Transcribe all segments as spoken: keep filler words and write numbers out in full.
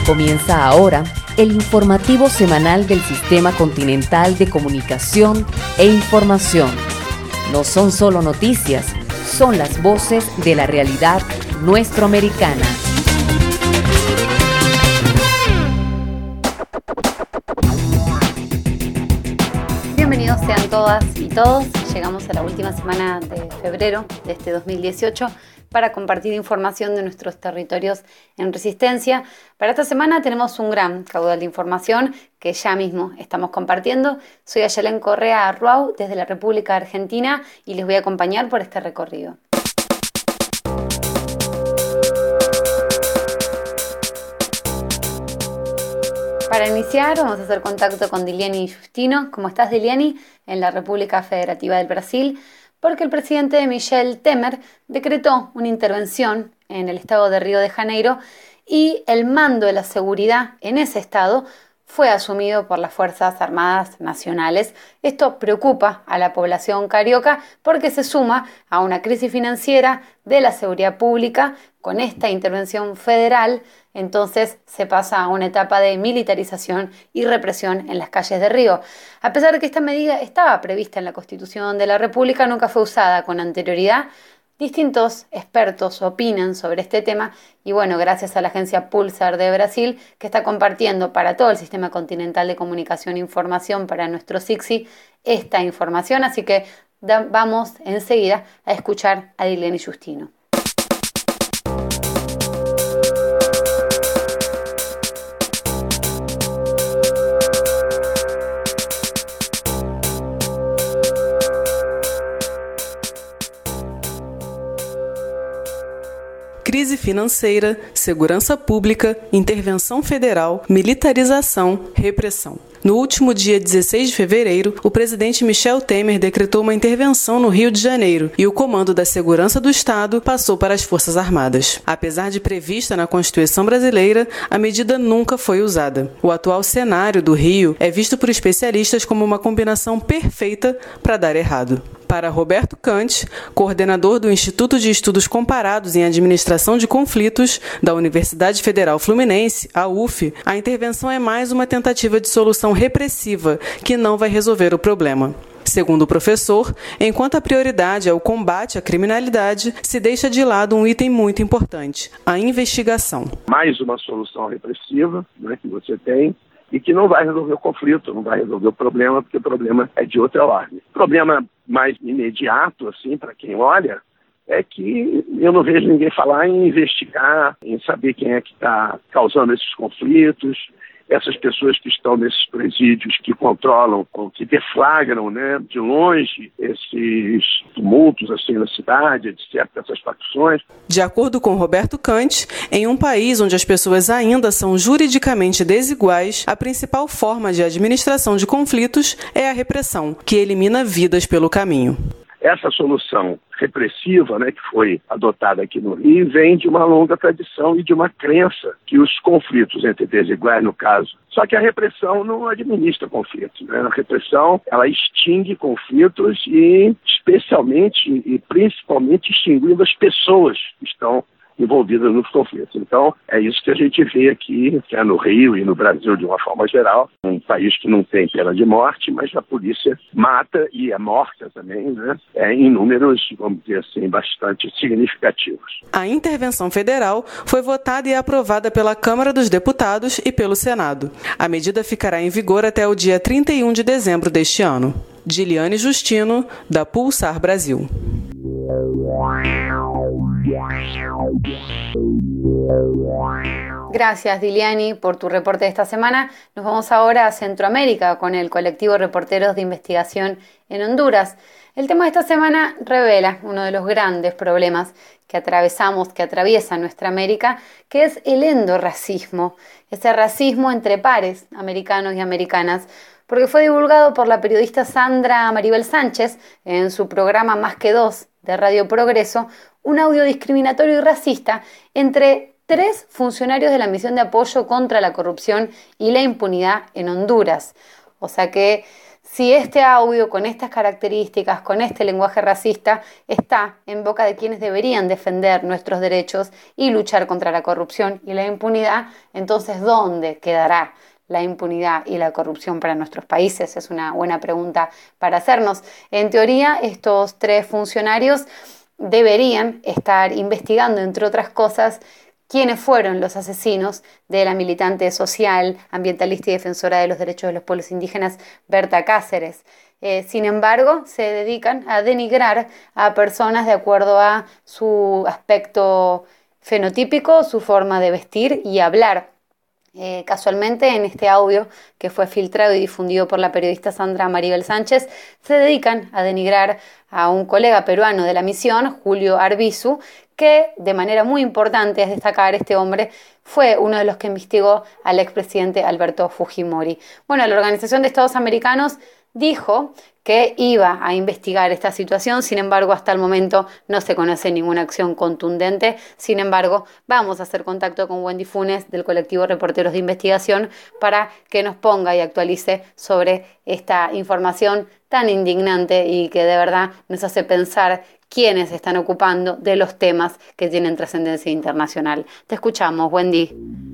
Comienza ahora el informativo semanal del Sistema Continental de Comunicación e Información. No son solo noticias, son las voces de la realidad nuestroamericana. Bienvenidos sean todas y todos. Llegamos a la última semana de febrero de este dos mil dieciocho para compartir información de nuestros territorios en resistencia. Para esta semana tenemos un gran caudal de información que ya mismo estamos compartiendo. Soy Ayelen Correa Arruau desde la República Argentina y les voy a acompañar por este recorrido. Para iniciar vamos a hacer contacto con Diliani Justino. ¿Cómo estás, Diliani? En la República Federativa del Brasil, porque el presidente Michel Temer decretó una intervención en el estado de Río de Janeiro y el mando de la seguridad en ese estado fue asumido por las Fuerzas Armadas Nacionales. Esto preocupa a la población carioca porque se suma a una crisis financiera de la seguridad pública. Con esta intervención federal, entonces se pasa a una etapa de militarización y represión en las calles de Río. A pesar de que esta medida estaba prevista en la Constitución de la República, nunca fue usada con anterioridad. Distintos expertos opinan sobre este tema y bueno, gracias a la agencia Pulsar de Brasil, que está compartiendo para todo el Sistema Continental de Comunicación e Información, para nuestro S I C S I, esta información. Así que da, vamos enseguida a escuchar a Diliani Justino. Crise financeira, segurança pública, intervenção federal, militarização, repressão. No último dia dezesseis de fevereiro, o presidente Michel Temer decretou uma intervenção no Rio de Janeiro e o comando da segurança do Estado passou para as Forças Armadas. Apesar de prevista na Constituição brasileira, a medida nunca foi usada. O atual cenário do Rio é visto por especialistas como uma combinação perfeita para dar errado. Para Roberto Kant, coordenador do Instituto de Estudos Comparados em Administração de Conflitos da Universidade Federal Fluminense, a U F, a intervenção é mais uma tentativa de solução repressiva que não vai resolver o problema. Segundo o professor, enquanto a prioridade é o combate à criminalidade, se deixa de lado um item muito importante, a investigação. Mais uma solução repressiva, né, que você tem, e que não vai resolver o conflito, não vai resolver o problema, porque o problema é de outra ordem. O problema mais imediato, assim, para quem olha, é que eu não vejo ninguém falar em investigar, em saber quem é que está causando esses conflitos, essas pessoas que estão nesses presídios, que controlam, que deflagram, né, de longe esses tumultos assim na cidade, etcétera, essas facções. De acordo com Roberto Kant, em um país onde as pessoas ainda são juridicamente desiguais, a principal forma de administração de conflitos é a repressão, que elimina vidas pelo caminho. Essa solução repressiva, né, que foi adotada aqui no Rio, vem de uma longa tradição e de uma crença que os conflitos entre desiguais, no caso, só que a repressão não administra conflitos, né? A repressão, ela extingue conflitos e, especialmente e principalmente, extinguindo as pessoas que estão envolvidas nos conflitos. Então, é isso que a gente vê aqui, que é no Rio e no Brasil de uma forma geral, um país que não tem pena de morte, mas a polícia mata e é morta também, né? É, em números, vamos dizer assim, bastante significativos. A intervenção federal foi votada e aprovada pela Câmara dos Deputados e pelo Senado. A medida ficará em vigor até o dia trinta e um de dezembro deste ano. Diliani Justino, da Pulsar Brasil. Gracias, Diliani, por tu reporte de esta semana. Nos vamos ahora a Centroamérica con el colectivo Reporteros de Investigación en Honduras. El tema de esta semana revela uno de los grandes problemas que atravesamos, que atraviesa nuestra América, que es el endorracismo, ese racismo entre pares americanos y americanas, porque fue divulgado por la periodista Sandra Maribel Sánchez en su programa Más que Dos de Radio Progreso, un audio discriminatorio y racista entre tres funcionarios de la Misión de Apoyo contra la Corrupción y la Impunidad en Honduras. O sea que si este audio con estas características, con este lenguaje racista, está en boca de quienes deberían defender nuestros derechos y luchar contra la corrupción y la impunidad, entonces ¿dónde quedará la impunidad y la corrupción para nuestros países? Es una buena pregunta para hacernos. En teoría, estos tres funcionarios deberían estar investigando, entre otras cosas, quiénes fueron los asesinos de la militante social, ambientalista y defensora de los derechos de los pueblos indígenas, Berta Cáceres. Eh, sin embargo, se dedican a denigrar a personas de acuerdo a su aspecto fenotípico, su forma de vestir y hablar. Eh, casualmente, en este audio que fue filtrado y difundido por la periodista Sandra Maribel Sánchez, se dedican a denigrar a un colega peruano de la misión, Julio Arbizu, que de manera muy importante es destacar, este hombre fue uno de los que investigó al expresidente Alberto Fujimori. Bueno, la Organización de Estados Americanos dijo que iba a investigar esta situación, sin embargo, hasta el momento no se conoce ninguna acción contundente. Sin embargo, vamos a hacer contacto con Wendy Funes del colectivo Reporteros de Investigación para que nos ponga y actualice sobre esta información tan indignante y que de verdad nos hace pensar quiénes están ocupando de los temas que tienen trascendencia internacional. Te escuchamos, Wendy.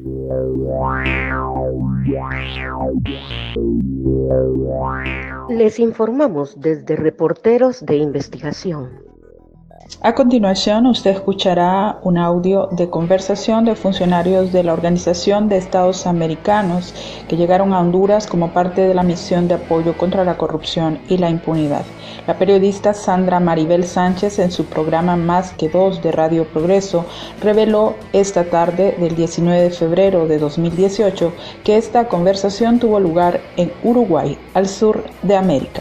Les informamos desde Reporteros de Investigación. A continuación, usted escuchará un audio de conversación de funcionarios de la Organización de Estados Americanos que llegaron a Honduras como parte de la misión de apoyo contra la corrupción y la impunidad. La periodista Sandra Maribel Sánchez, en su programa Más que Dos de Radio Progreso, reveló esta tarde del diecinueve de febrero de dos mil dieciocho que esta conversación tuvo lugar en Uruguay, al sur de América.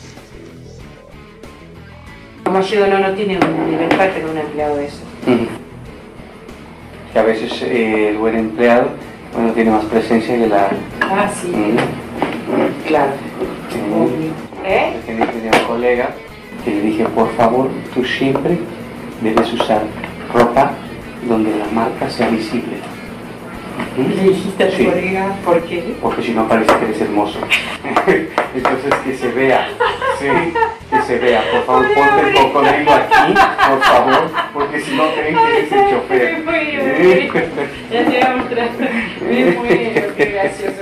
Como ayuda no, no tiene un libertad tener un empleado de eso. Uh-huh. Que a veces eh, el buen empleado, bueno, tiene más presencia que la... Ah, sí. Uh-huh. Claro. Uh-huh. ¿Eh? Tenía un colega que le dije, por favor, tú siempre debes usar ropa donde la marca sea visible. ¿Mm? ¿Le dijiste a tu sí. colega por qué? Porque si no parece que eres hermoso. Entonces que se vea, sí, que se vea. Por favor, ponte el cocodrilo aquí, por favor, porque si no creen que eres el chofer. Muy bien, ya te voy a mostrar. Muy bien, qué gracioso.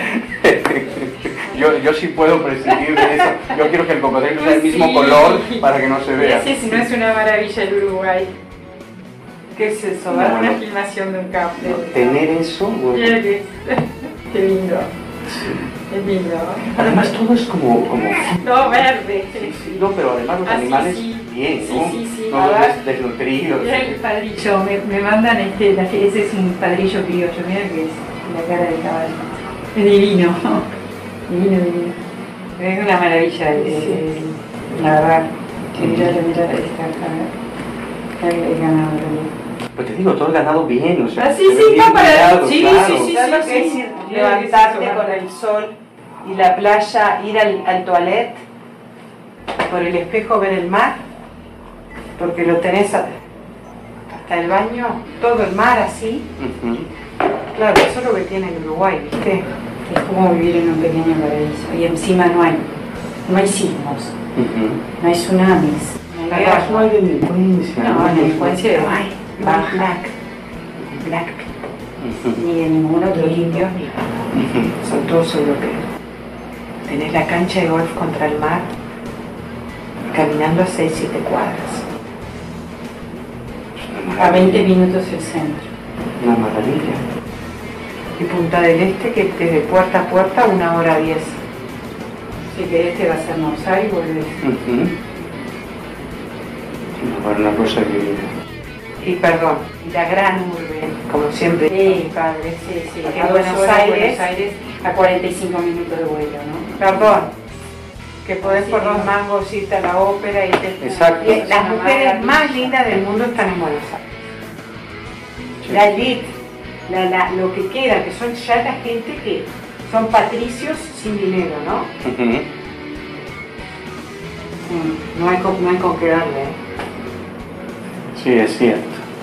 Yo, yo sí puedo prescindir de eso. Yo quiero que el cocodrilo sea el mismo sí. color para que no se vea. Sí, si no es una maravilla el Uruguay. ¿Qué es eso? Dar no, una no. filmación de un campo. No, tener eso. Bueno. Qué, qué lindo. Sí. Es lindo. Además todo es como... como... Todo verde. Sí, sí, no, pero además los ah, animales sí, sí. bien, sí, ¿no? Sí, sí, no los desnutridos. Mira el padrillo, me, me mandan este, la, ese es un padrillo criollo, mira que es la cara del caballo. Es divino, divino, divino. Es una maravilla, el, el, la verdad. Mirá, mirá esta cara. El ganado también. Pero te digo, todo el ganado bien, o sea, ah, sí, sí, bien para sí, claro. sí, sí, ¿sabes lo que es ir, levantarte con el sol y la playa, ir al, al toilet, por el espejo ver el mar, porque lo tenés a, hasta el baño, todo el mar así? Uh-huh. Claro, eso es lo que tiene el Uruguay, ¿viste? Es como vivir en un pequeño paraíso, y encima no hay, no hay sismos, uh-huh. no hay tsunamis. Además no hay delincuencia. No, no delincuencia no hay. Baja, black, black, uh-huh. ni de ningún otro indio, uh-huh. son todos europeos. Tenés la cancha de golf contra el mar, caminando a seis siete cuadras. A veinte minutos el centro. Una maravilla. Y Punta del Este, que desde puerta a puerta, una hora diez. Si querés te vas a almorzar y volvés. Uh-huh. Para una cosa que... Y perdón, y la gran urbe, como siempre. Sí, padre, sí, sí. En Buenos Aires, Buenos Aires, a cuarenta y cinco minutos de vuelo, ¿no? Perdón, que podés sí, por dos mangos irte a la ópera y te... Exacto. Y las mujeres más lindas del mundo están en Buenos Aires. Sí. La elite, la, la, lo que queda, que son ya la gente que son patricios sin dinero, ¿no? Uh-huh. mm, no, hay con, no hay con qué darle, ¿eh? Sí, es cierto.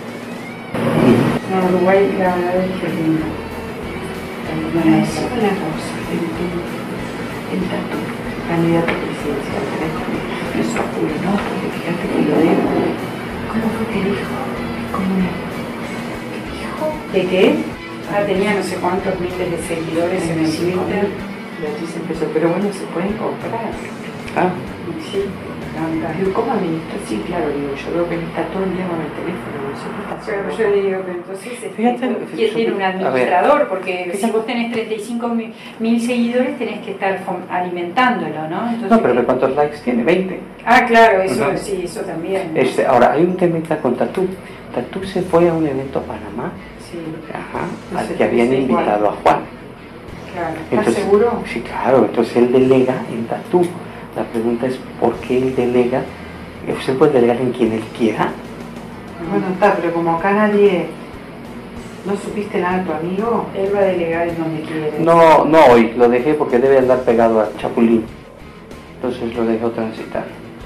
No, Uruguay, la verdad es que es lindo. Bueno, eso es una cosa, el, el, el tatu. candidato presidencial. Eso apuro, ¿no? Porque fíjate que lo de... ¿Cómo fue que dijo? ¿Cómo me... ¿Qué dijo? ¿De qué? Ah, tenía no sé cuántos miles de seguidores en el Twitter. Beatriz empezó, pero bueno, se pueden comprar. Ah. Sí. Digo, ¿cómo administra? Sí, claro, digo, yo veo que está todo el día con el teléfono, no sé qué está haciendo. Pero yo digo que entonces este, Fíjate, ¿quién tiene un administrador? Porque si vos tenés treinta y cinco mil seguidores tenés que estar alimentándolo, ¿no? Entonces, no, pero ¿cuántos likes tiene? veinte. Ah, claro, eso uh-huh. sí, eso también. ¿No? Este, ahora, hay un temita con Tatú. Tatú se fue a un evento a Panamá, sí. Ajá, al que habían invitado igual. a Juan. Claro, ¿estás entonces, seguro? Sí, claro, entonces él delega en Tatú. La pregunta es ¿por qué él delega? ¿Usted puede delegar en quien él quiera? Bueno, está, pero como acá nadie... ¿No supiste nada de tu amigo? Él va a delegar en donde quiere. No, no hoy, lo dejé porque debe andar pegado al Chapulín. Entonces lo dejó transitar.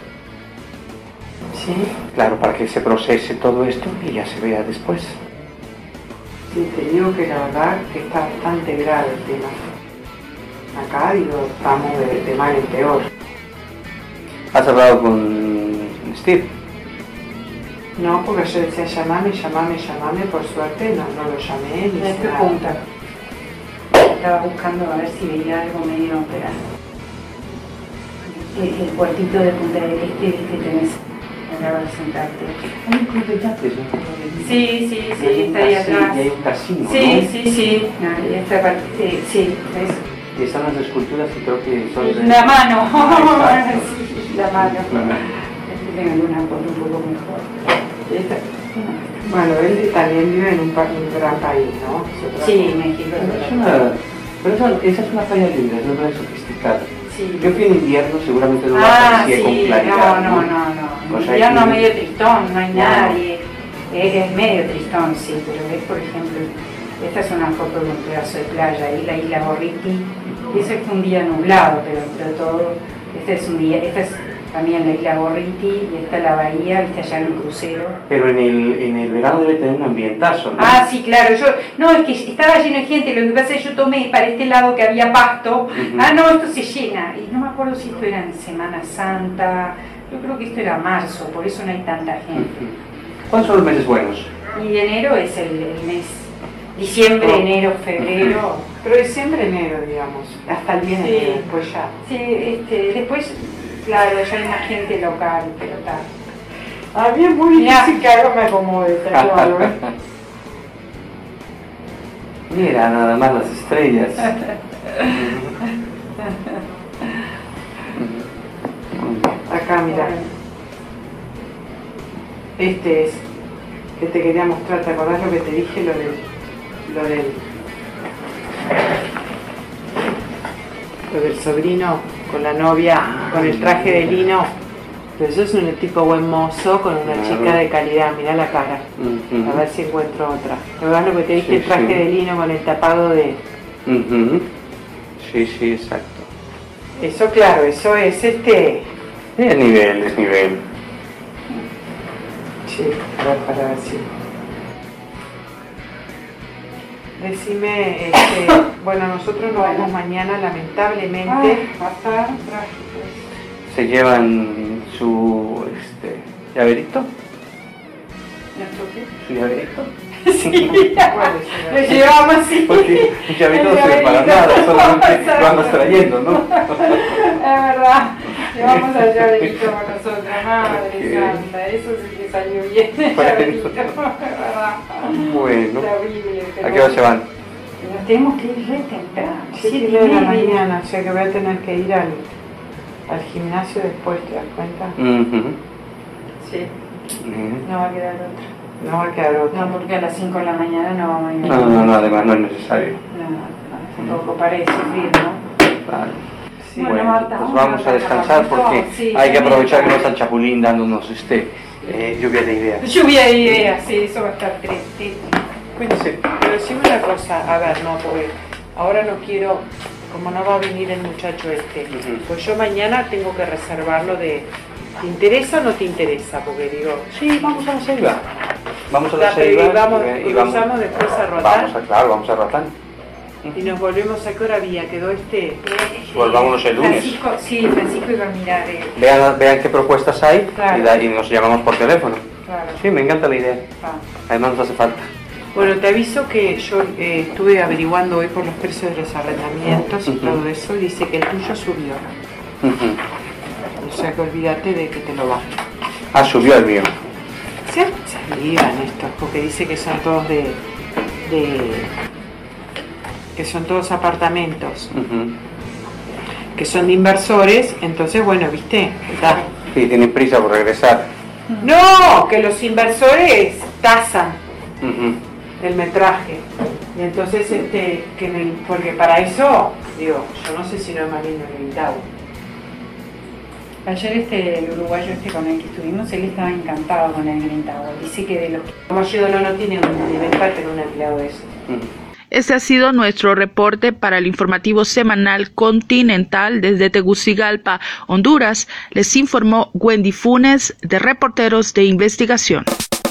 ¿Sí? Claro, para que se procese todo esto y ya se vea después. Sí, te digo que la verdad que está bastante grave el tema. Acá, digo, estamos de, de mal en peor. ¿Has hablado con Steve? No, porque yo decía llamame, llamame, llamame, por suerte no, no lo llamé ni ¿En qué nada. punta? Estaba buscando a ver si veía algo medio operado. El, el cuartito de Punta del Este que tenés a la hora de sentarte. Hay un club de yates, ¿no? Sí, sí, sí, Y está ahí casino, atrás. Y hay un casino, Sí, ¿no? sí, sí. No, y esta parte, sí, sí, es Y están las esculturas que creo que son de... la mano. Ah, Sí, la mano. Este tengo alguna foto un poco mejor. Esta, Bueno, él también vive en un, pa- un gran país, ¿no? Es otra sí, cosa. México. Pero, es una, pero eso- esa es una playa libre, es una playa sofisticada. Sí. Yo fui en invierno, seguramente no la Ah, aprecié con sí, claridad. no, no, no, no. O sea, Ya no que- medio tristón, no hay No. nadie. Es, es medio tristón, sí, pero es, por ejemplo, esta es una foto de un pedazo de playa, ahí la isla Gorriti. Y ese fue un día nublado, pero entre todo, este es un día, esta es también la isla Gorriti y esta es la bahía, viste allá en un crucero. Pero en el, en el verano debe tener un ambientazo, ¿no? Ah, sí, claro, yo, no, es que estaba lleno de gente, lo que pasa es que yo tomé para este lado que había pasto, Uh-huh. ah, no, esto se llena, y no me acuerdo si esto era en Semana Santa, yo creo que esto era marzo, por eso no hay tanta gente. Uh-huh. ¿Cuáles son los meses buenos? Y enero es el, el mes, diciembre, Oh. enero, febrero. Pero diciembre, enero, digamos, hasta el bien Sí. enero, después ya. Sí, este, después, claro, ya hay más gente local, pero tal. A mí es muy Mirá. difícil que algo me acomode, te aclaro, ¿eh? Mira, nada más las estrellas. Acá, mira. Este es, que te quería mostrar, ¿te acordás lo que te dije? Lo del, lo del, lo del sobrino con la novia, con el traje de lino. Pero yo soy un tipo buen mozo con una Claro. chica de calidad, mirá la cara. Uh-huh. A ver si encuentro otra. ¿Te acordás lo que te dije? Sí, El traje sí. de lino con el tapado de... Uh-huh. Sí, sí, exacto. Eso, claro, eso es este... Es nivel, es nivel. Sí, a ver, para ver si... Decime, este, bueno, nosotros nos vamos mañana, lamentablemente. Va a estar trágico. Se llevan su este, llaverito. ¿Nuestro qué? Su llaverito. Sí, Bueno, sí, lo llevamos así. Porque el llaverito El no sirve para llaverito. nada, solamente Exacto. lo andas trayendo, ¿no? Es verdad, llevamos al llaverito con nosotros, madre Ok. santa, eso sí que salió bien, el Bueno. llaverito, es verdad. Bueno, Terrible, pero ¿a qué hora se van? Nos tenemos que ir re temprano, siete siete y media de la media. mañana, o sea que voy a tener que ir al, al gimnasio después, ¿te das cuenta? Uh-huh. Sí, Uh-huh. no va a quedar otra. No va a quedar otra. No, porque a las cinco de la mañana no vamos a ir. No, no, no, además no es necesario. No, no, tampoco parece sufrir, ¿no? Vale. Sí, Bueno, Bueno, Marta, pues vamos vamos a a descansar trabajar. porque Sí, hay que sí, aprovechar que sí. no está el Chapulín dándonos este eh, lluvia de ideas. Lluvia de ideas, sí, eso va a estar triste. Cuídense. Pero decime una cosa, a ver, no, porque ahora no quiero, como no va a venir el muchacho este, Ujú. pues yo mañana tengo que reservarlo de, ¿te interesa o no te interesa? Porque digo, Sí, vamos a la selva. Vamos a la la selva y vamos, y, y cruzamos después a Roatán. Vamos a, claro, vamos a Roatán. Y nos volvemos a qué hora había, quedó este... Eh, Volvámonos el lunes. Francisco, sí, Francisco iba a mirar. Eh. Vean, vean qué propuestas hay Claro. y, da, y nos llamamos por teléfono. Claro. Sí, me encanta la idea. Ah. Además nos hace falta. Bueno, te aviso que yo eh, estuve averiguando hoy por los precios de los arrendamientos y Uh-huh. todo eso, dice que el tuyo subió. Uh-huh. O sea que olvídate de que te lo bajen. Ah, subió el mío. Se, se ligan estos, porque dice que son todos de... de que son todos apartamentos, Uh-huh. que son de inversores, entonces bueno, viste, está. Sí, tienen prisa por regresar. No, que los inversores tasan Uh-huh. el metraje. Y entonces, este, que en el, porque para eso, digo, yo no sé si no es más lindo el Grindau. Ayer este, el uruguayo este con el que estuvimos, él estaba encantado con el Green Tower. Dice que de los que... Como yo no, no tiene un nivel para tener un empleado de eso. Uh-huh. Este ha sido nuestro reporte para el informativo semanal Continental desde Tegucigalpa, Honduras. Les informó Wendy Funes de Reporteros de Investigación.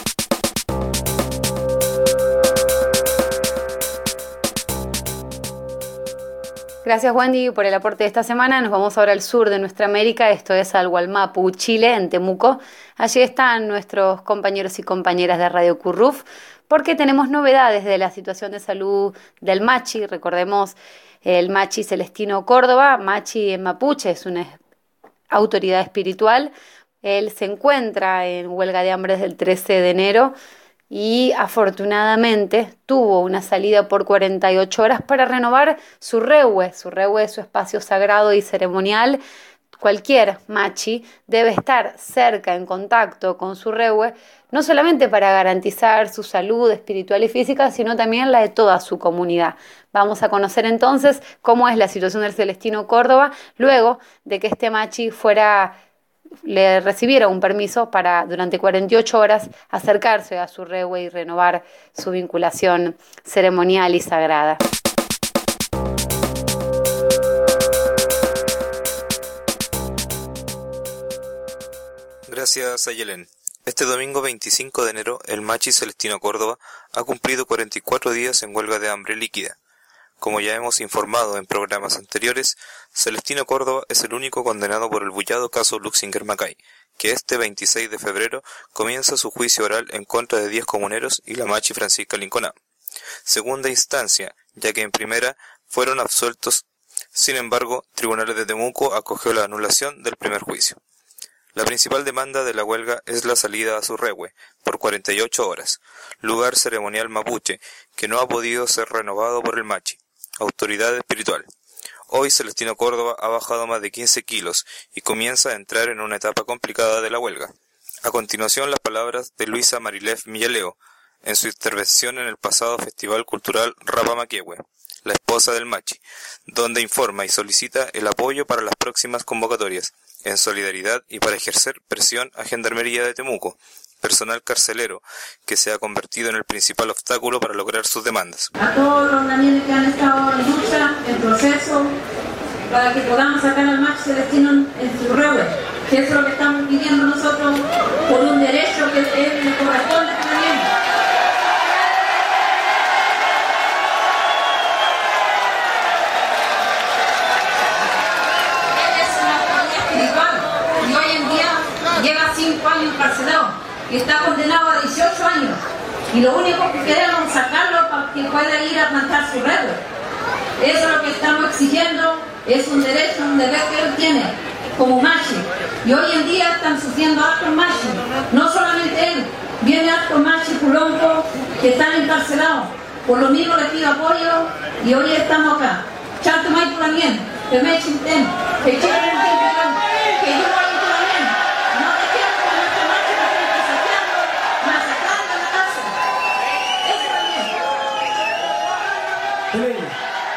Gracias, Wendy, por el aporte de esta semana. Nos vamos ahora al sur de nuestra América, esto es al Gualmapu, Chile, en Temuco. Allí están nuestros compañeros y compañeras de Radio Curruf, porque tenemos novedades de la situación de salud del Machi. Recordemos el Machi Celestino Córdoba. Machi en mapuche es una autoridad espiritual. Él se encuentra en huelga de hambre desde el trece de enero y afortunadamente tuvo una salida por cuarenta y ocho horas para renovar su reue. Su reue es su espacio sagrado y ceremonial. Cualquier machi debe estar cerca, en contacto con su reue, no solamente para garantizar su salud espiritual y física, sino también la de toda su comunidad. Vamos a conocer entonces cómo es la situación del Celestino Córdoba luego de que este machi fuera... le recibiera un permiso para durante cuarenta y ocho horas acercarse a su reue y renovar su vinculación ceremonial y sagrada. Gracias, Ayelen. Este domingo veinticinco de enero, el Machi Celestino Córdoba ha cumplido cuarenta y cuatro días en huelga de hambre líquida. Como ya hemos informado en programas anteriores, Celestino Córdoba es el único condenado por el bullado caso Luxinger Macay, que este veintiséis de febrero comienza su juicio oral en contra de diez comuneros y la Machi Francisca Linconá. Segunda instancia, ya que en primera fueron absueltos. Sin embargo, Tribunales de Temuco acogió la anulación del primer juicio. La principal demanda de la huelga es la salida a su reue, por cuarenta y ocho horas, lugar ceremonial mapuche, que no ha podido ser renovado por el Machi, autoridad espiritual. Hoy Celestino Córdoba ha bajado más de quince kilos y comienza a entrar en una etapa complicada de la huelga. A continuación, las palabras de Luisa Marilef Millaleo, en su intervención en el pasado Festival Cultural Rapamaquehue, la esposa del Machi, donde informa y solicita el apoyo para las próximas convocatorias, en solidaridad y para ejercer presión a Gendarmería de Temuco, personal carcelero, que se ha convertido en el principal obstáculo para lograr sus demandas. A todos los también que han estado en lucha, en proceso, para que podamos sacar al Machi Celestino en su reue, que es lo que estamos pidiendo nosotros por un derecho que es, le corresponde también. Y hoy en día lleva cinco años encarcelado y está condenado a dieciocho años. Y lo único que queremos es sacarlo para que pueda ir a plantar su red. Eso es lo que estamos exigiendo, es un derecho, un deber que él tiene como Machi. Y hoy en día están sufriendo hartos Machi, no solamente él, viene hartos Machi Pulonco que están encarcelados. Por lo mismo les pido apoyo y hoy estamos acá. Chanto Maipo también, que me chinten, que quieren que yo voy también. No te quiero con nuestra Machi la gente saqueando, masacrando en la casa. Eso también.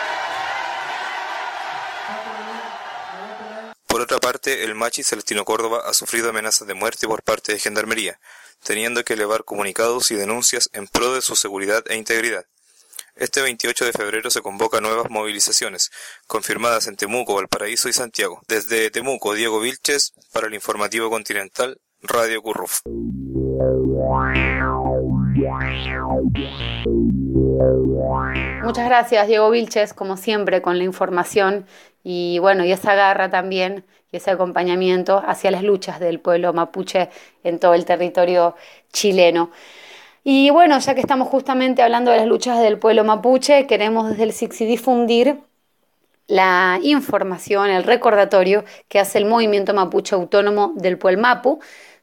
Por otra parte, el Machi Celestino Córdoba ha sufrido amenazas de muerte por parte de Gendarmería, teniendo que elevar comunicados y denuncias en pro de su seguridad e integridad. Este veintiocho de febrero se convocan nuevas movilizaciones, confirmadas en Temuco, Valparaíso y Santiago. Desde Temuco, Diego Vilches, para el Informativo Continental, Radio Curruf. Muchas gracias, Diego Vilches, como siempre, con la información y bueno, y esa garra también y ese acompañamiento hacia las luchas del pueblo mapuche en todo el territorio chileno. Y bueno, ya que estamos justamente hablando de las luchas del pueblo mapuche, queremos desde el S I C S I difundir la información, el recordatorio que hace el Movimiento Mapuche Autónomo del Puelmapu,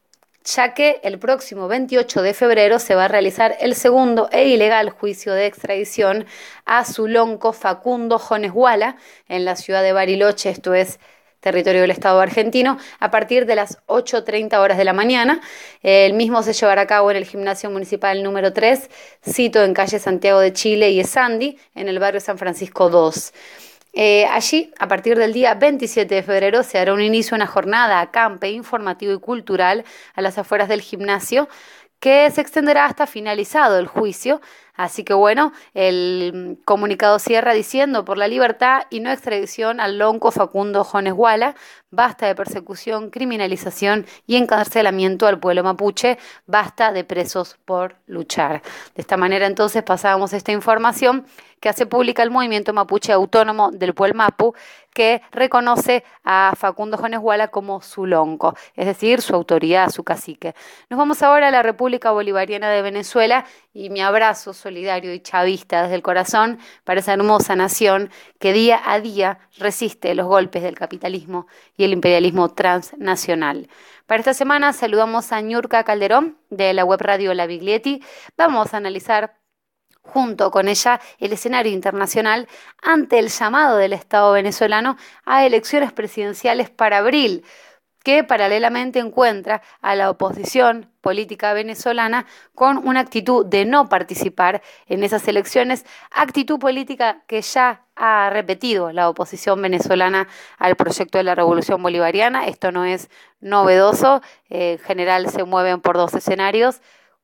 ya que el próximo veintiocho de febrero se va a realizar el segundo e ilegal juicio de extradición a Zulonco Facundo Jones Guala en la ciudad de Bariloche, esto es territorio del Estado argentino, a partir de las ocho treinta horas de la mañana. El mismo se llevará a cabo en el Gimnasio Municipal número tres, sito en calle Santiago de Chile y Esandi, en el barrio San Francisco dos. Eh, allí, a partir del día veintisiete de febrero, se hará un inicio a una jornada acampe informativo y cultural a las afueras del gimnasio, que se extenderá hasta finalizado el juicio. Así que bueno, el comunicado cierra diciendo: por la libertad y no extradición al lonco Facundo Jones Guala, basta de persecución, criminalización y encarcelamiento al pueblo mapuche, basta de presos por luchar. De esta manera entonces pasábamos esta información que hace pública el Movimiento Mapuche Autónomo del Puelmapu, que reconoce a Facundo Jones Guala como su lonco, es decir, su autoridad, su cacique. Nos vamos ahora a la República Bolivariana de Venezuela y mi abrazo solidario y chavista desde el corazón para esa hermosa nación que día a día resiste los golpes del capitalismo y el imperialismo transnacional. Para esta semana saludamos a Niurka Calderón de la web radio La Biglietti. Vamos a analizar junto con ella el escenario internacional ante el llamado del Estado venezolano a elecciones presidenciales para abril, que paralelamente encuentra a la oposición política venezolana con una actitud de no participar en esas elecciones, actitud política que ya ha repetido la oposición venezolana al proyecto de la Revolución Bolivariana. Esto no es novedoso, eh, en general se mueven por dos escenarios: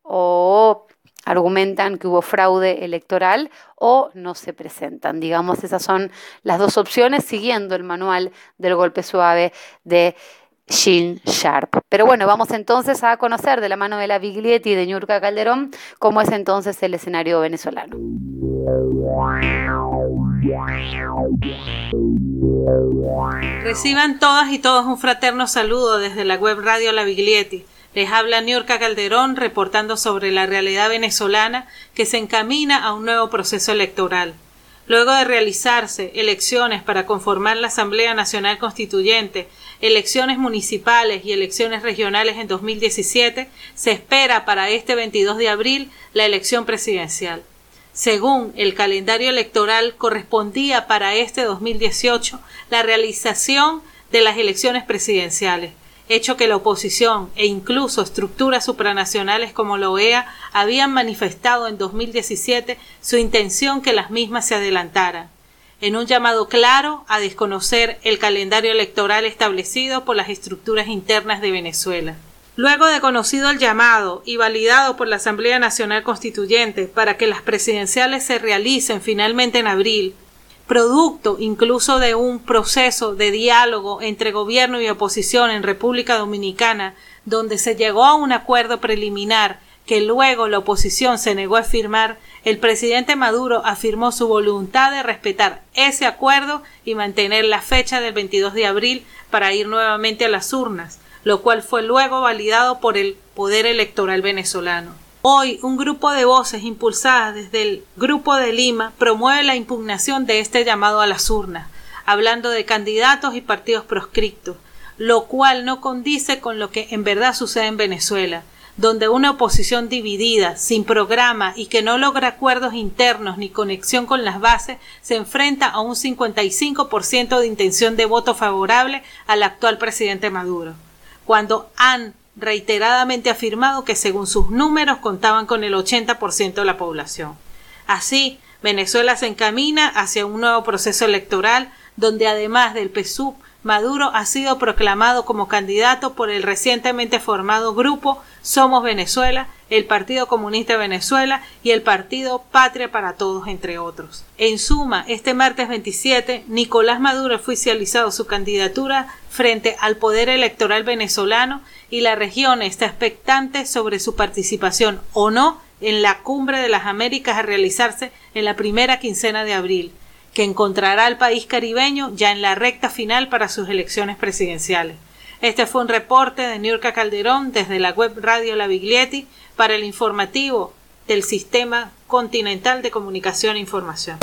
o argumentan que hubo fraude electoral o no se presentan. Digamos, esas son las dos opciones, siguiendo el manual del golpe suave de Gene Sharp. Pero bueno, vamos entonces a conocer de la mano de La Biglietti y de Niurka Calderón cómo es entonces el escenario venezolano. Reciban todas y todos un fraterno saludo desde la web radio La Biglietti. Les habla Niurka Calderón reportando sobre la realidad venezolana que se encamina a un nuevo proceso electoral. Luego de realizarse elecciones para conformar la Asamblea Nacional Constituyente, elecciones municipales y elecciones regionales en dos mil diecisiete, se espera para este veintidós de abril la elección presidencial. Según el calendario electoral, correspondía para este dos mil dieciocho la realización de las elecciones presidenciales, hecho que la oposición e incluso estructuras supranacionales como la O E A habían manifestado en dos mil diecisiete su intención que las mismas se adelantaran, en un llamado claro a desconocer el calendario electoral establecido por las estructuras internas de Venezuela. Luego de conocido el llamado y validado por la Asamblea Nacional Constituyente para que las presidenciales se realicen finalmente en abril, producto incluso de un proceso de diálogo entre gobierno y oposición en República Dominicana, donde se llegó a un acuerdo preliminar que luego la oposición se negó a firmar, el presidente Maduro afirmó su voluntad de respetar ese acuerdo y mantener la fecha del veintidós de abril para ir nuevamente a las urnas, lo cual fue luego validado por el Poder Electoral venezolano. Hoy, un grupo de voces impulsadas desde el Grupo de Lima promueve la impugnación de este llamado a las urnas, hablando de candidatos y partidos proscriptos, lo cual no condice con lo que en verdad sucede en Venezuela, donde una oposición dividida, sin programa y que no logra acuerdos internos ni conexión con las bases, se enfrenta a un cincuenta y cinco por ciento de intención de voto favorable al actual presidente Maduro, cuando han reiteradamente afirmado que según sus números contaban con el ochenta por ciento de la población. Así, Venezuela se encamina hacia un nuevo proceso electoral donde además del P S U V, Maduro ha sido proclamado como candidato por el recientemente formado grupo Somos Venezuela, el Partido Comunista de Venezuela y el Partido Patria para Todos, entre otros. En suma, este martes veintisiete, Nicolás Maduro ha oficializado su candidatura frente al poder electoral venezolano y la región está expectante sobre su participación o no en la Cumbre de las Américas a realizarse en la primera quincena de abril, que encontrará al país caribeño ya en la recta final para sus elecciones presidenciales. Este fue un reporte de Niurka Calderón desde la web Radio La Biglietti para el informativo del Sistema Continental de Comunicación e Información.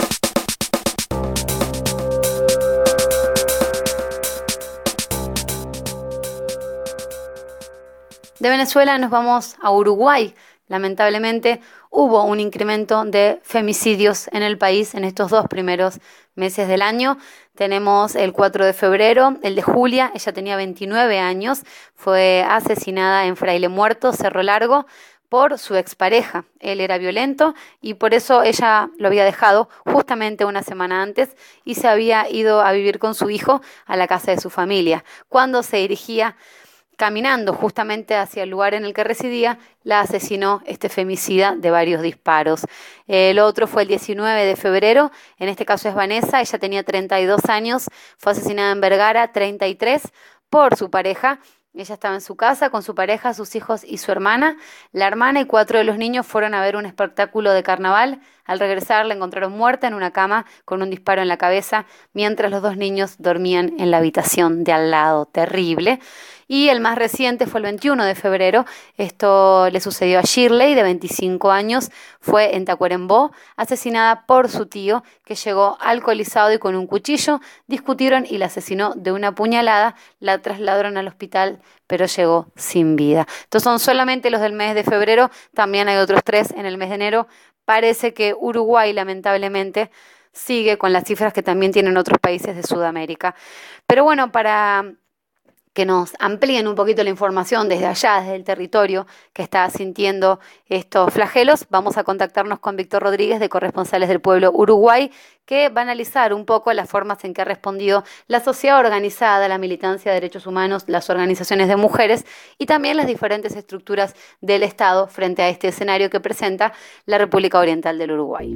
De Venezuela nos vamos a Uruguay. Lamentablemente hubo un incremento de femicidios en el país en estos dos primeros meses del año. Tenemos el cuatro de febrero, el de Julia, ella tenía veintinueve años, fue asesinada en Fraile Muerto, Cerro Largo, por su expareja. Él era violento y por eso ella lo había dejado justamente una semana antes y se había ido a vivir con su hijo a la casa de su familia. Cuando se dirigía caminando justamente hacia el lugar en el que residía, la asesinó este femicida de varios disparos. El otro fue el diecinueve de febrero, en este caso es Vanessa, ella tenía treinta y dos años, fue asesinada en Vergara, treinta y tres, por su pareja. Ella estaba en su casa con su pareja, sus hijos y su hermana. La hermana y cuatro de los niños fueron a ver un espectáculo de carnaval. Al regresar la encontraron muerta en una cama con un disparo en la cabeza, mientras los dos niños dormían en la habitación de al lado. Terrible. Y el más reciente fue el veintiuno de febrero. Esto le sucedió a Shirley, de veinticinco años. Fue en Tacuarembó, asesinada por su tío, que llegó alcoholizado y con un cuchillo. Discutieron y la asesinó de una puñalada. La trasladaron al hospital, pero llegó sin vida. Estos son solamente los del mes de febrero. También hay otros tres en el mes de enero. Parece que Uruguay, lamentablemente, sigue con las cifras que también tienen otros países de Sudamérica. Pero bueno, para que nos amplíen un poquito la información desde allá, desde el territorio que está sintiendo estos flagelos, vamos a contactarnos con Víctor Rodríguez, de Corresponsales del Pueblo Uruguay, que va a analizar un poco las formas en que ha respondido la sociedad organizada, la militancia de derechos humanos, las organizaciones de mujeres y también las diferentes estructuras del Estado frente a este escenario que presenta la República Oriental del Uruguay.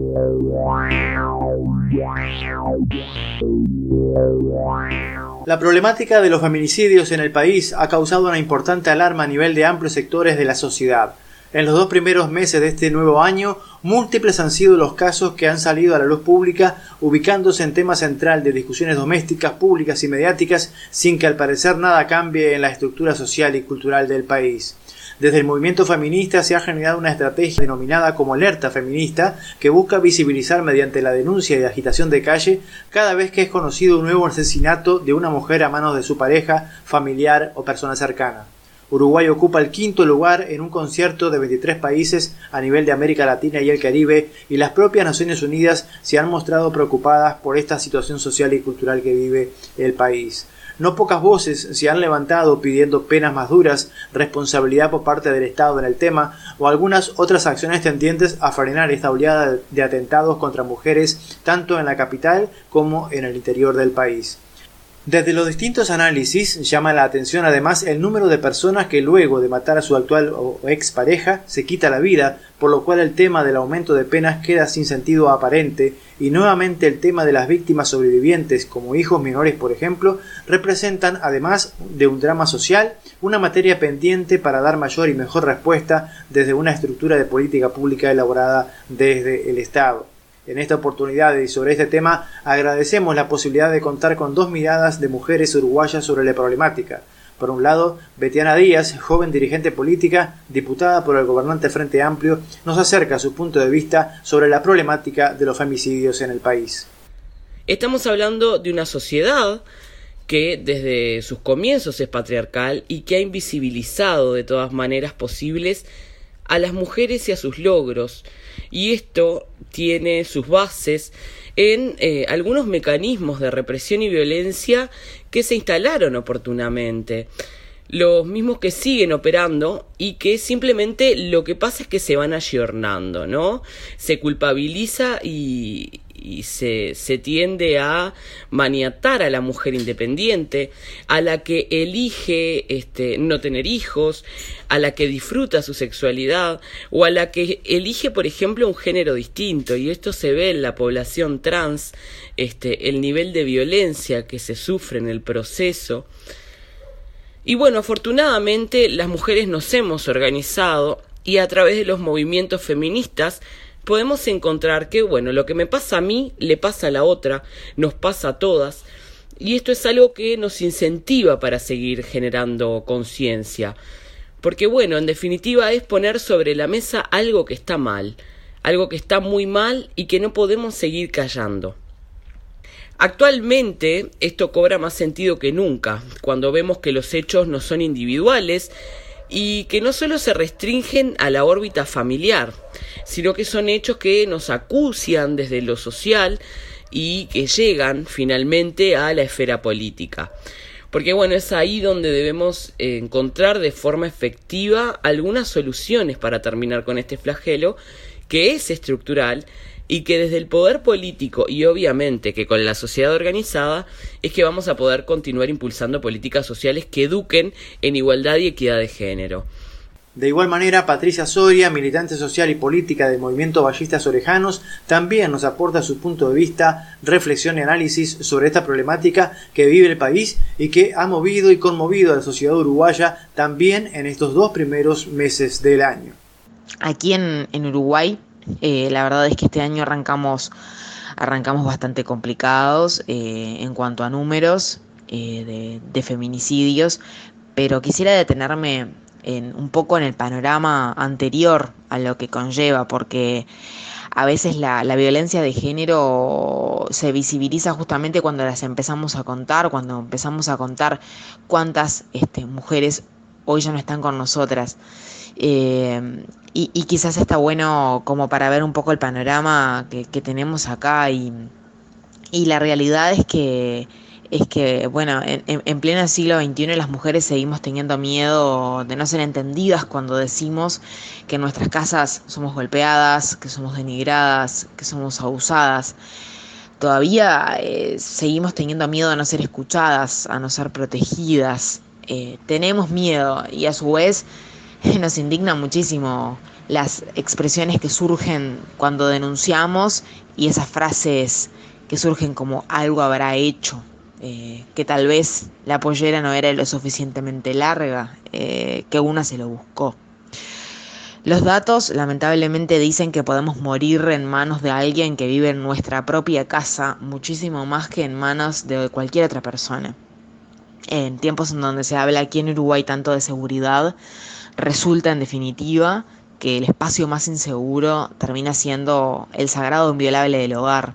La problemática de los feminicidios en el país ha causado una importante alarma a nivel de amplios sectores de la sociedad. En los dos primeros meses de este nuevo año, múltiples han sido los casos que han salido a la luz pública, ubicándose en tema central de discusiones domésticas, públicas y mediáticas, sin que al parecer nada cambie en la estructura social y cultural del país. Desde el movimiento feminista se ha generado una estrategia denominada como alerta feminista, que busca visibilizar mediante la denuncia y agitación de calle cada vez que es conocido un nuevo asesinato de una mujer a manos de su pareja, familiar o persona cercana. Uruguay ocupa el quinto lugar en un concierto de veintitrés países a nivel de América Latina y el Caribe, y las propias Naciones Unidas se han mostrado preocupadas por esta situación social y cultural que vive el país. No pocas voces se han levantado pidiendo penas más duras, responsabilidad por parte del Estado en el tema o algunas otras acciones tendientes a frenar esta oleada de atentados contra mujeres tanto en la capital como en el interior del país. Desde los distintos análisis llama la atención además el número de personas que luego de matar a su actual o expareja se quita la vida, por lo cual el tema del aumento de penas queda sin sentido aparente, y nuevamente el tema de las víctimas sobrevivientes, como hijos menores por ejemplo, representan, además de un drama social, una materia pendiente para dar mayor y mejor respuesta desde una estructura de política pública elaborada desde el Estado. En esta oportunidad y sobre este tema agradecemos la posibilidad de contar con dos miradas de mujeres uruguayas sobre la problemática. Por un lado, Betiana Díaz, joven dirigente política, diputada por el gobernante Frente Amplio, nos acerca su punto de vista sobre la problemática de los femicidios en el país. Estamos hablando de una sociedad que desde sus comienzos es patriarcal y que ha invisibilizado de todas maneras posibles a las mujeres y a sus logros, y esto tiene sus bases en eh, algunos mecanismos de represión y violencia que se instalaron oportunamente, los mismos que siguen operando y que simplemente lo que pasa es que se van ayornando, ¿no? Se culpabiliza y, y se, se tiende a maniatar a la mujer independiente, a la que elige este, no tener hijos, a la que disfruta su sexualidad o a la que elige, por ejemplo, un género distinto, y esto se ve en la población trans, este, el nivel de violencia que se sufre en el proceso. Y bueno, afortunadamente las mujeres nos hemos organizado y a través de los movimientos feministas podemos encontrar que, bueno, lo que me pasa a mí le pasa a la otra, nos pasa a todas, y esto es algo que nos incentiva para seguir generando conciencia, porque, bueno, en definitiva es poner sobre la mesa algo que está mal, algo que está muy mal y que no podemos seguir callando. Actualmente esto cobra más sentido que nunca, cuando vemos que los hechos no son individuales y que no solo se restringen a la órbita familiar, sino que son hechos que nos acucian desde lo social y que llegan finalmente a la esfera política. Porque bueno, es ahí donde debemos encontrar de forma efectiva algunas soluciones para terminar con este flagelo que es estructural y que desde el poder político y obviamente que con la sociedad organizada es que vamos a poder continuar impulsando políticas sociales que eduquen en igualdad y equidad de género. De igual manera, Patricia Soria, militante social y política del movimiento Ballistas Orejanos, también nos aporta su punto de vista, reflexión y análisis sobre esta problemática que vive el país y que ha movido y conmovido a la sociedad uruguaya también en estos dos primeros meses del año. Aquí en, en Uruguay, eh, la verdad es que este año arrancamos, arrancamos bastante complicados eh, en cuanto a números eh, de, de feminicidios, pero quisiera detenerme en, un poco en el panorama anterior a lo que conlleva, porque a veces la, la violencia de género se visibiliza justamente cuando las empezamos a contar, cuando empezamos a contar cuántas este, mujeres hoy ya no están con nosotras. Eh, y, y quizás está bueno como para ver un poco el panorama que, que tenemos acá y, y la realidad es que es que bueno en, en pleno siglo veintiuno las mujeres seguimos teniendo miedo de no ser entendidas cuando decimos que en nuestras casas somos golpeadas, que somos denigradas, que somos abusadas. Todavía eh, seguimos teniendo miedo a no ser escuchadas, a no ser protegidas. Eh, tenemos miedo y a su vez nos indigna muchísimo las expresiones que surgen cuando denunciamos y esas frases que surgen como algo habrá hecho, eh, que tal vez la pollera no era lo suficientemente larga, eh, que una se lo buscó. Los datos lamentablemente dicen que podemos morir en manos de alguien que vive en nuestra propia casa muchísimo más que en manos de cualquier otra persona. En tiempos en donde se habla aquí en Uruguay tanto de seguridad, resulta en definitiva que el espacio más inseguro termina siendo el sagrado inviolable del hogar.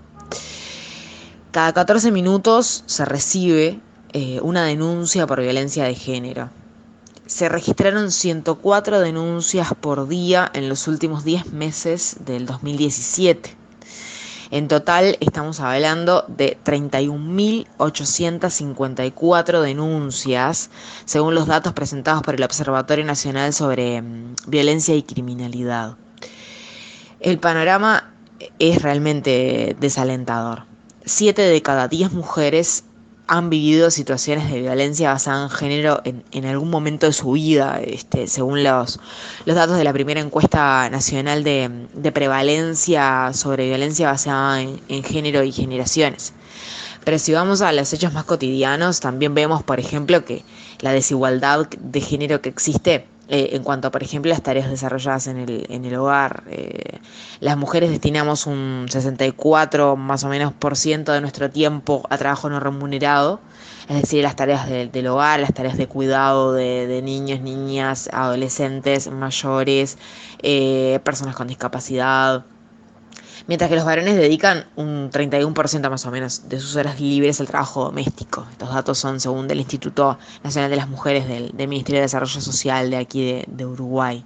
Cada catorce minutos se recibe eh, una denuncia por violencia de género. Se registraron ciento cuatro denuncias por día en los últimos diez meses del dos mil diecisiete. En total estamos hablando de treinta y un mil ochocientas cincuenta y cuatro denuncias, según los datos presentados por el Observatorio Nacional sobre um, Violencia y Criminalidad. El panorama es realmente desalentador. Siete de cada diez mujeres han vivido situaciones de violencia basada en género en, en algún momento de su vida, este, según los, los datos de la primera encuesta nacional de, de prevalencia sobre violencia basada en, en género y generaciones. Pero si vamos a los hechos más cotidianos, también vemos, por ejemplo, que la desigualdad de género que existe eh, en cuanto a, por ejemplo, las tareas desarrolladas en el, en el hogar. Eh, las mujeres destinamos un sesenta y cuatro más o menos por ciento de nuestro tiempo a trabajo no remunerado, es decir, las tareas de, del hogar, las tareas de cuidado de, de niños, niñas, adolescentes, mayores, eh, personas con discapacidad. Mientras que los varones dedican un treinta y uno por ciento más o menos de sus horas libres al trabajo doméstico. Estos datos son según del Instituto Nacional de las Mujeres del, del Ministerio de Desarrollo Social de aquí de, de Uruguay.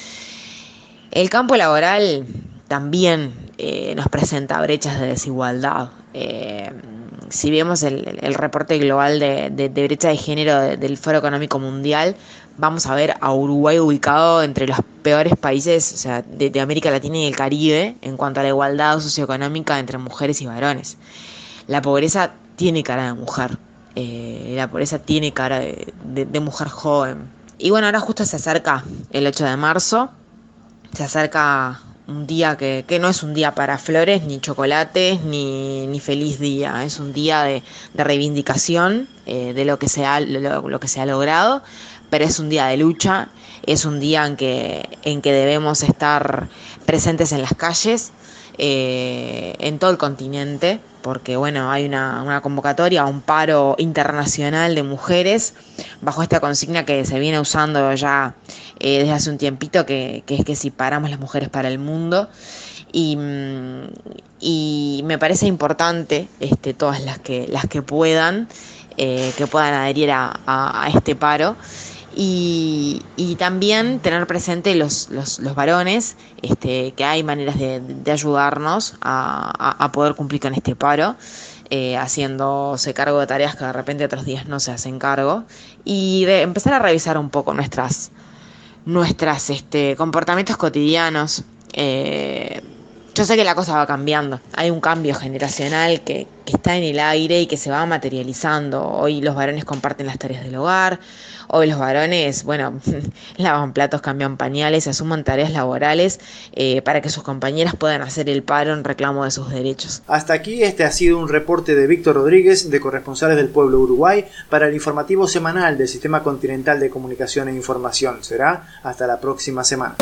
El campo laboral también eh, nos presenta brechas de desigualdad. Eh, si vemos el, el reporte global de, de, de brecha de género de, del Foro Económico Mundial, vamos a ver a Uruguay ubicado entre los peores países, o sea, de, de América Latina y el Caribe en cuanto a la igualdad socioeconómica entre mujeres y varones. La pobreza tiene cara de mujer, eh, la pobreza tiene cara de, de, de mujer joven. Y bueno, ahora justo se acerca el ocho de marzo, se acerca un día que, que no es un día para flores, ni chocolates, ni, ni feliz día. Es un día de, de reivindicación eh, de lo que, se ha, lo, lo que se ha logrado, pero es un día de lucha, es un día en que, en que debemos estar presentes en las calles, eh, en todo el continente, porque bueno, hay una, una convocatoria a un paro internacional de mujeres bajo esta consigna que se viene usando ya eh, desde hace un tiempito, que, que es que si paramos las mujeres para el mundo. Y, y me parece importante este, todas las que, las que puedan, eh, que puedan adherir a, a, a este paro. Y, y también tener presente los, los, los varones, este, que hay maneras de, de ayudarnos a, a, a poder cumplir con este paro, eh, haciéndose cargo de tareas que de repente otros días no se hacen cargo, y de empezar a revisar un poco nuestras, nuestras este, comportamientos cotidianos. Eh, yo sé que la cosa va cambiando, hay un cambio generacional que, que está en el aire y que se va materializando. Hoy los varones comparten las tareas del hogar. Hoy los varones, bueno, lavan platos, cambian pañales, asuman tareas laborales eh, para que sus compañeras puedan hacer el paro en reclamo de sus derechos. Hasta aquí este ha sido un reporte de Víctor Rodríguez, de Corresponsales del Pueblo Uruguay, para el informativo semanal del Sistema Continental de Comunicación e Información. Será hasta la próxima semana.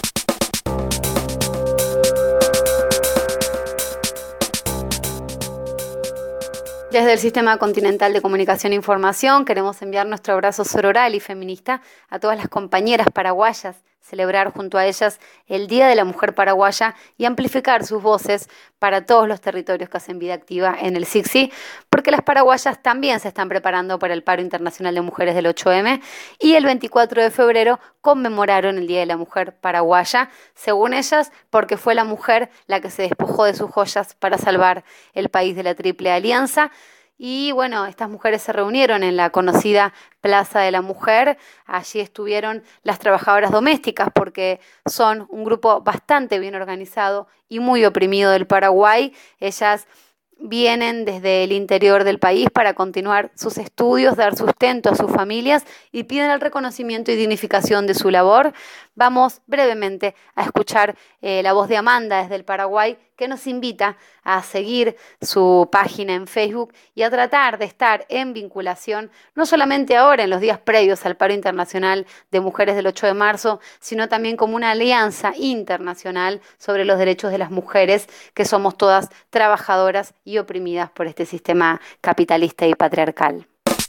Desde el Sistema Continental de Comunicación e Información queremos enviar nuestro abrazo sororal y feminista a todas las compañeras paraguayas, celebrar junto a ellas el Día de la Mujer Paraguaya y amplificar sus voces para todos los territorios que hacen vida activa en el S I C S I, porque las paraguayas también se están preparando para el paro internacional de mujeres del ocho eme y el veinticuatro de febrero conmemoraron el Día de la Mujer Paraguaya, según ellas, porque fue la mujer la que se despojó de sus joyas para salvar el país de la Triple Alianza. Y bueno, estas mujeres se reunieron en la conocida Plaza de la Mujer. Allí estuvieron las trabajadoras domésticas, porque son un grupo bastante bien organizado y muy oprimido del Paraguay. Ellas vienen desde el interior del país para continuar sus estudios, dar sustento a sus familias y piden el reconocimiento y dignificación de su labor. Vamos brevemente a escuchar eh, la voz de Amanda desde el Paraguay, que nos invita a seguir su página en Facebook y a tratar de estar en vinculación, no solamente ahora en los días previos al paro internacional de mujeres del ocho de marzo, sino también como una alianza internacional sobre los derechos de las mujeres, que somos todas trabajadoras y oprimidas por este sistema capitalista y patriarcal.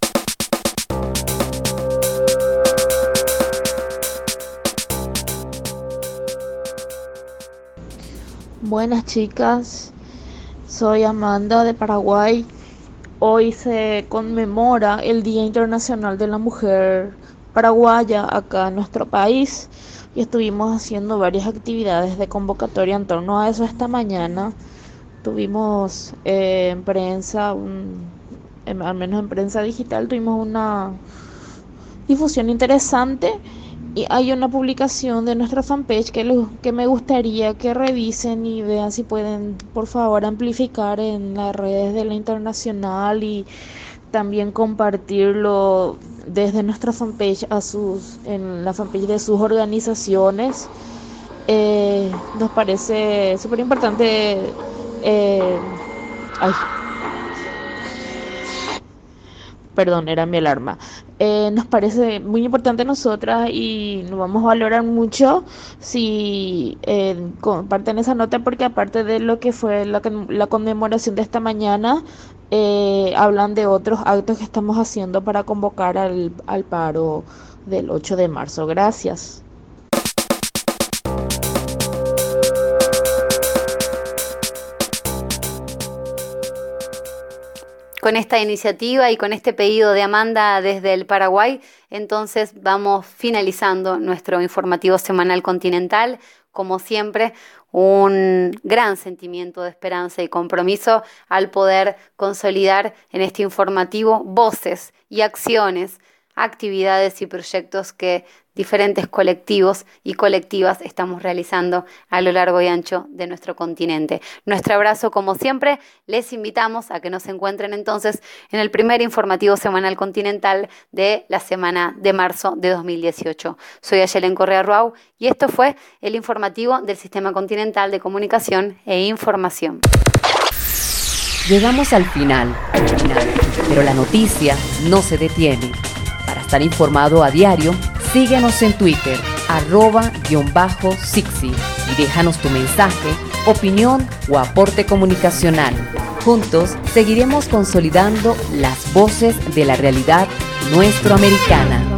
Buenas chicas, soy Amanda de Paraguay. Hoy se conmemora el Día Internacional de la Mujer Paraguaya acá en nuestro país y estuvimos haciendo varias actividades de convocatoria en torno a eso esta mañana. Tuvimos eh, en prensa, un, en, al menos en prensa digital, tuvimos una difusión interesante. Y hay una publicación de nuestra fanpage que, lo, que me gustaría que revisen y vean si pueden, por favor, amplificar en las redes de la internacional y también compartirlo desde nuestra fanpage a sus, en la fanpage de sus organizaciones. Eh, nos parece súper importante. Eh, ay, perdón, era mi alarma. Eh, nos parece muy importante a nosotras y nos vamos a valorar mucho si eh, comparten esa nota, porque aparte de lo que fue la, la conmemoración de esta mañana, eh, hablan de otros actos que estamos haciendo para convocar al, al paro del ocho de marzo. Gracias. Con esta iniciativa y con este pedido de Amanda desde el Paraguay, entonces vamos finalizando nuestro informativo semanal continental. Como siempre, un gran sentimiento de esperanza y compromiso al poder consolidar en este informativo voces y acciones, actividades y proyectos que diferentes colectivos y colectivas estamos realizando a lo largo y ancho de nuestro continente. Nuestro abrazo, como siempre, les invitamos a que nos encuentren entonces en el primer informativo semanal continental de la semana de marzo de dos mil dieciocho. Soy Ayelen Correa Ruau y esto fue el informativo del Sistema Continental de Comunicación e Información. Llegamos al final, al final, pero la noticia no se detiene. Para estar informado a diario, síguenos en Twitter, arroba guión bajo Sixi, y déjanos tu mensaje, opinión o aporte comunicacional. Juntos seguiremos consolidando las voces de la realidad nuestroamericana.